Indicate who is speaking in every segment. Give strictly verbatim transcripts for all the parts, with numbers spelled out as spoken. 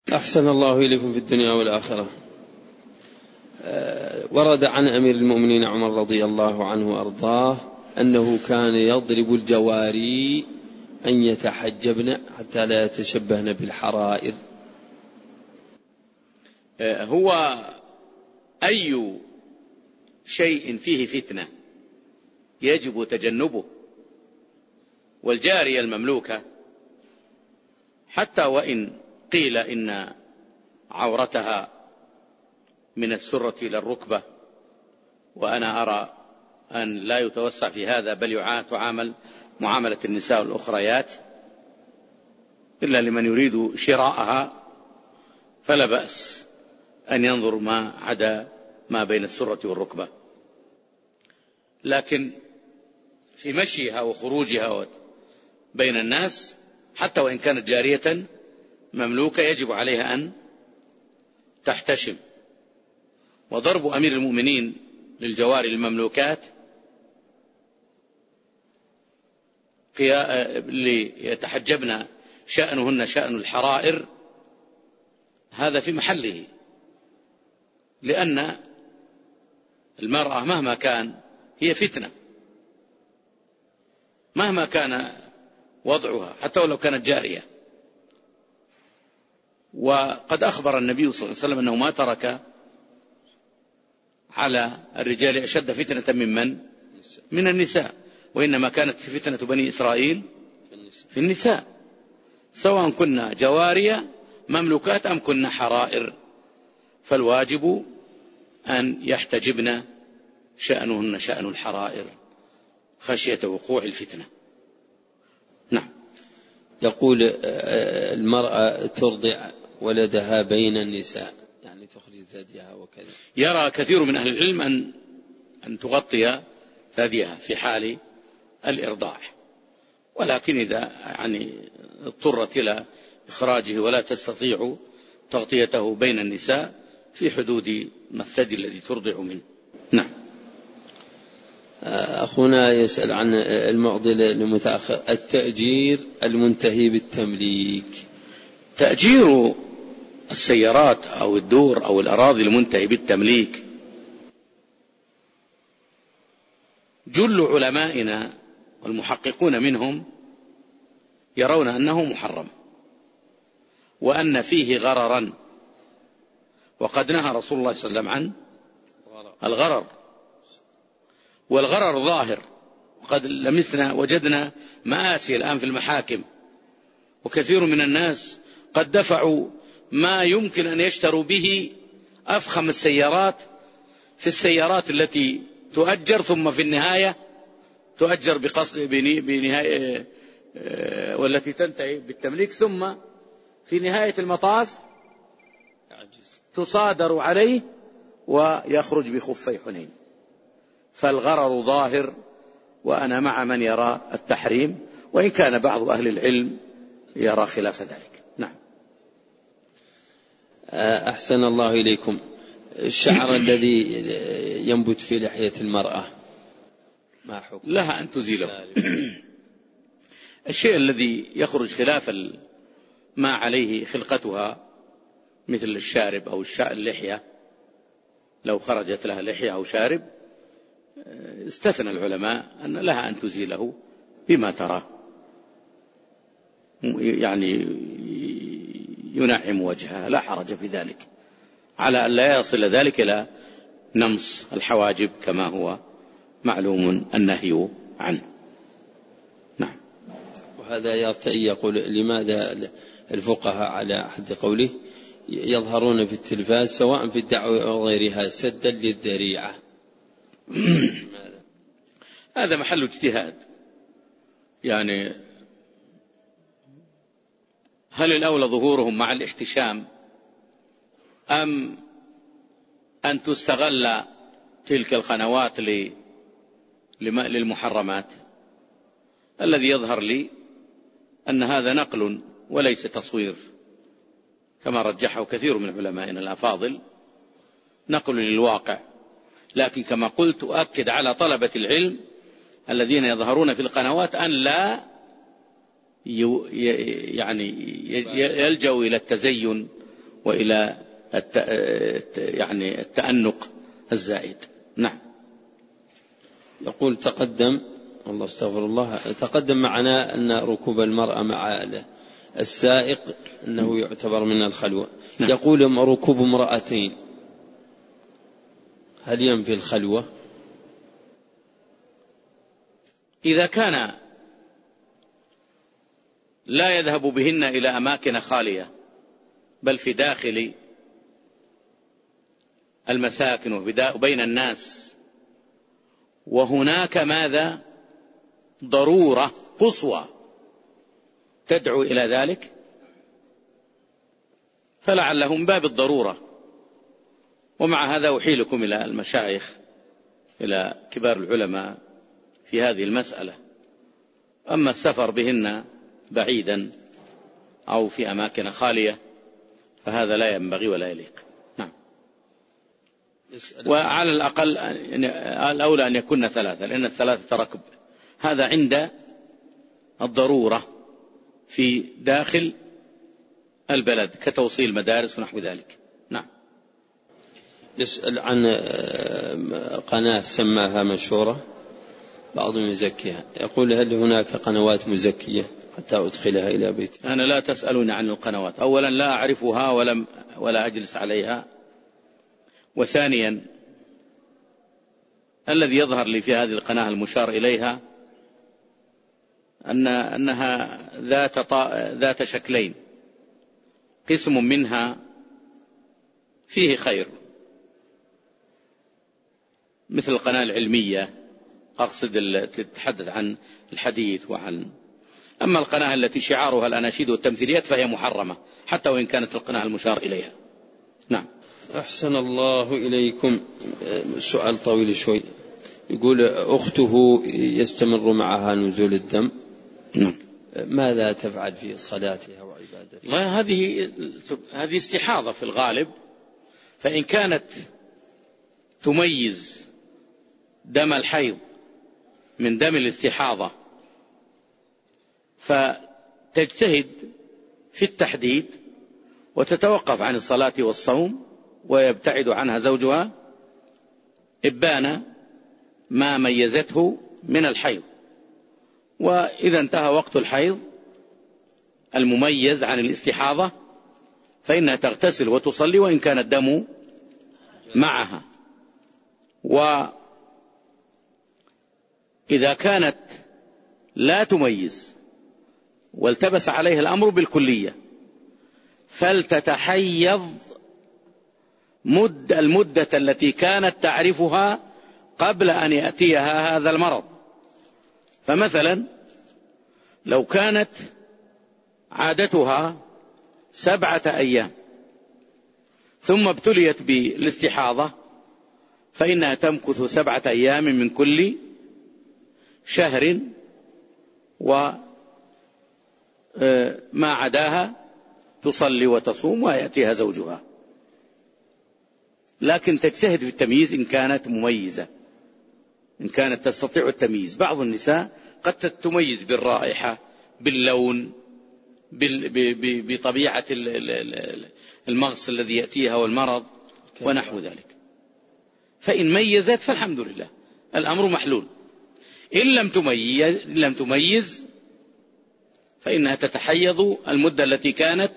Speaker 1: أحسن الله إليكم في الدنيا والآخرة. ورد عن أمير المؤمنين عمر رضي الله عنه وأرضاه أنه كان يضرب الجواري أن يتحجبن حتى لا يتشبهن بالحرائر.
Speaker 2: هو أي شيء فيه فتنة يجب تجنبه، والجارية المملوكة حتى وإن قيل إن عورتها من السرة إلى الركبة، وأنا أرى أن لا يتوسع في هذا، بل تعامل معاملة النساء الأخريات، إلا لمن يريد شراءها فلا بأس أن ينظر ما عدا ما بين السرة والركبة. لكن في مشيها وخروجها بين الناس حتى وإن كانت جارية مملوكة يجب عليها أن تحتشم. وضرب أمير المؤمنين للجواري المملوكات ليتحجبن شأنهن شأن الحرائر هذا في محله، لأن المرأة مهما كان هي فتنة، مهما كان وضعها حتى ولو كانت جارية. وقد أخبر النبي صلى الله عليه وسلم أنه ما ترك على الرجال أشد فتنة ممن من النساء، وإنما كانت فتنة بني إسرائيل في النساء، سواء كنا جوارية مملوكات أم كنا حرائر، فالواجب أن يحتجبن شأنهن شأن الحرائر خشية وقوع الفتنة. نعم.
Speaker 1: يقول المرأة ترضع ولدها بين النساء، يعني تخرج ثديها وكذا.
Speaker 2: يرى كثير من أهل العلم أن أن تغطي ثديها في حال الإرضاع، ولكن إذا يعني اضطرت إلى إخراجه ولا تستطيع تغطيته بين النساء في حدود ما الثدي الذي ترضع منه. نعم.
Speaker 1: أخونا يسأل عن المعضل المتأخر، التأجير المنتهي بالتمليك.
Speaker 2: تأجير السيارات أو الدور أو الأراضي المنتهي بالتمليك جل علمائنا والمحققون منهم يرون أنه محرم، وأن فيه غررا، وقد نهى رسول الله صلى الله عليه وسلم عن الغرر، والغرر ظاهر، وقد لمسنا وجدنا مآسي الآن في المحاكم، وكثير من الناس قد دفعوا ما يمكن أن يشتروا به أفخم السيارات في السيارات التي تؤجر، ثم في النهاية تؤجر بقصد بنهاية والتي تنتهي بالتمليك، ثم في نهاية المطاف تصادر عليه ويخرج بخفي حنين. فالغرر ظاهر، وأنا مع من يرى التحريم، وإن كان بعض أهل العلم يرى خلاف ذلك. نعم.
Speaker 1: أحسن الله إليكم. الشعر الذي ينبت في لحية المرأة ما حكم؟
Speaker 2: لها أن تزيله. الشيء الذي يخرج خلاف ما عليه خلقتها مثل الشارب أو اللحية، لو خرجت لها لحية أو شارب استثنى العلماء أن لها أن تزيله بما ترى، يعني ينعم وجهها، لا حرج في ذلك، على أن لا يصل ذلك إلى نمص الحواجب كما هو معلوم النهي عنه. نعم.
Speaker 1: وهذا يرتئي يقول لماذا الفقهاء على أحد قوله يظهرون في التلفاز سواء في الدعوة أو غيرها سدا للذريعة؟
Speaker 2: هذا محل اجتهاد، يعني هل الأولى ظهورهم مع الاحتشام أم أن تستغل تلك القنوات للمحرمات؟ الذي يظهر لي أن هذا نقل وليس تصوير، كما رجحه كثير من علمائنا الأفاضل، نقل للواقع. لكن كما قلت أؤكد على طلبة العلم الذين يظهرون في القنوات أن لا يعني يلجوا إلى التزين وإلى الت... يعني التأنق الزائد. نعم.
Speaker 1: يقول تقدم الله استغفر الله تقدم معنا أن ركوب المرأة مع السائق أنه يعتبر من الخلوة. نعم. يقول ركوب امرأتين هل ينفي الخلوة؟
Speaker 2: إذا كان لا يذهب بهن إلى أماكن خالية بل في داخل المساكن وبين الناس، وهناك ماذا ضرورة قصوى تدعو إلى ذلك، فلعله من باب الضرورة. ومع هذا أحيلكم إلى المشايخ إلى كبار العلماء في هذه المسألة. أما السفر بهن بعيدا أو في أماكن خالية فهذا لا ينبغي ولا يليق. نعم. وعلى الأقل الأولى أن يكون ثلاثة، لأن الثلاثة ركب هذا عند الضرورة في داخل البلد كتوصيل مدارس ونحو ذلك. نعم.
Speaker 1: يسأل عن قناة سماها مشهورة بعضهم يزكيها، يقول هل هناك قنوات مزكية حتى أدخلها إلى بيتي؟
Speaker 2: أنا لا تسألون عن القنوات، أولا لا أعرفها ولم ولا أجلس عليها، وثانيا الذي يظهر لي في هذه القناة المشار إليها أن أنها ذات ذات شكلين، قسم منها فيه خير مثل القناة العلمية، أقصد تتحدث عن الحديث وعن، أما القناة التي شعارها الأناشيد والتمثيليات فهي محرمة حتى وإن كانت القناة المشار إليها. نعم.
Speaker 1: أحسن الله إليكم. سؤال طويل شوي، يقول أخته يستمر معها نزول الدم.
Speaker 2: نعم.
Speaker 1: ماذا تفعل في صلاتها وعبادتها؟
Speaker 2: هذه هذه استحاضة في الغالب، فإن كانت تميز دم الحيض من دم الاستحاضة فتجتهد في التحديد وتتوقف عن الصلاة والصوم ويبتعد عنها زوجها إبان ما ميزته من الحيض، وإذا انتهى وقت الحيض المميز عن الاستحاضة فإنها تغتسل وتصلي وإن كان الدم معها. وإذا كانت لا تميز والتبس عليها الأمر بالكلية فلتتحيض مد المدة التي كانت تعرفها قبل أن يأتيها هذا المرض. فمثلا لو كانت عادتها سبعة أيام ثم ابتليت بالاستحاضة فإنها تمكث سبعة أيام من كل شهر، وما عداها تصلي وتصوم ويأتيها زوجها، لكن تجتهد في التمييز إن كانت مميزة، إن كانت تستطيع التمييز. بعض النساء قد تميز بالرائحة، باللون، بطبيعة المغص الذي يأتيها والمرض ونحو ذلك، فإن ميزت فالحمد لله الأمر محلول. إن لم تميز, لم تميز فإنها تتحيض المدة التي كانت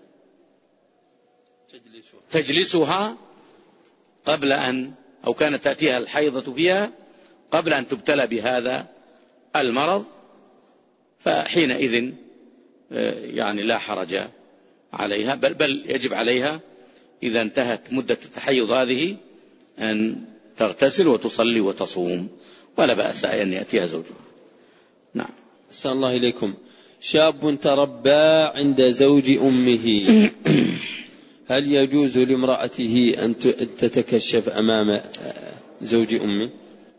Speaker 2: تجلسها قبل أن أو كانت تأتيها الحيضة فيها قبل أن تبتلى بهذا المرض، فحينئذ يعني لا حرج عليها، بل, بل يجب عليها إذا انتهت مدة التحيض هذه أن تغتسل وتصلي وتصوم، ولا بأس أن يأتيها زوجها. نعم.
Speaker 1: أحسن الله إليكم. شاب تربى عند زوج أمه هل يجوز لامرأته أن تتكشف أمام زوج أمه؟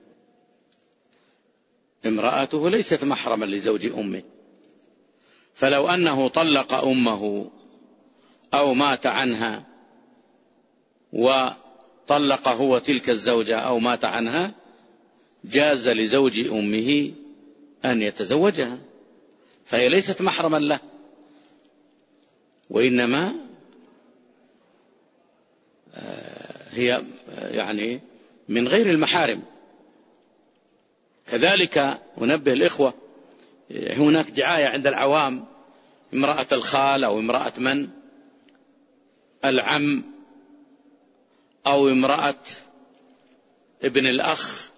Speaker 2: امرأته ليست محرما لزوج أمه، فلو أنه طلق أمه أو مات عنها وطلق هو تلك الزوجة أو مات عنها جاز لزوج أمه أن يتزوجها، فهي ليست محرما له، وإنما هي يعني من غير المحارم. كذلك أنبه الإخوة، هناك دعاية عند العوام امرأة الخال أو امرأة من العم أو امرأة ابن الأخ.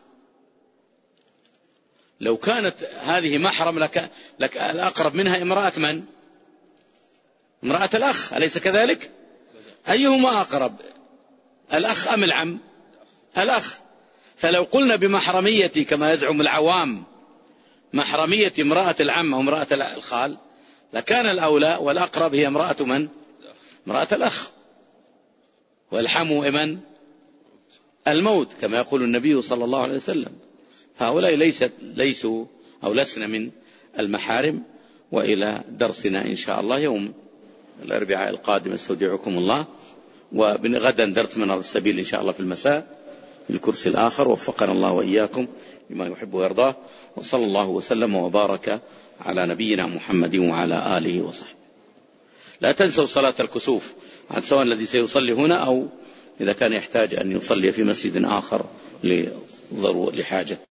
Speaker 2: لو كانت هذه محرم لك, لك الأقرب منها امرأة من؟ امرأة الأخ، أليس كذلك؟ أيهما أقرب، الأخ أم العم؟ الأخ. فلو قلنا بمحرمية كما يزعم العوام محرمية امرأة العم أو امرأة الخال لكان الأولى والأقرب هي امرأة من؟ امرأة الأخ، والحمو من؟ الموت كما يقول النبي صلى الله عليه وسلم. فهؤلاء ليست ليسوا أو لسنا من المحارم. وإلى درسنا إن شاء الله يوم الأربعاء القادم استودعكم الله، وغدا درس منار السبيل إن شاء الله في المساء في الكرسي الآخر. وفقنا الله وإياكم لما يحب ويرضاه، وصلى الله وسلم وبارك على نبينا محمد وعلى آله وصحبه. لا تنسوا صلاة الكسوف، عن سواء الذي سيصلي هنا أو إذا كان يحتاج أن يصلي في مسجد آخر لحاجة.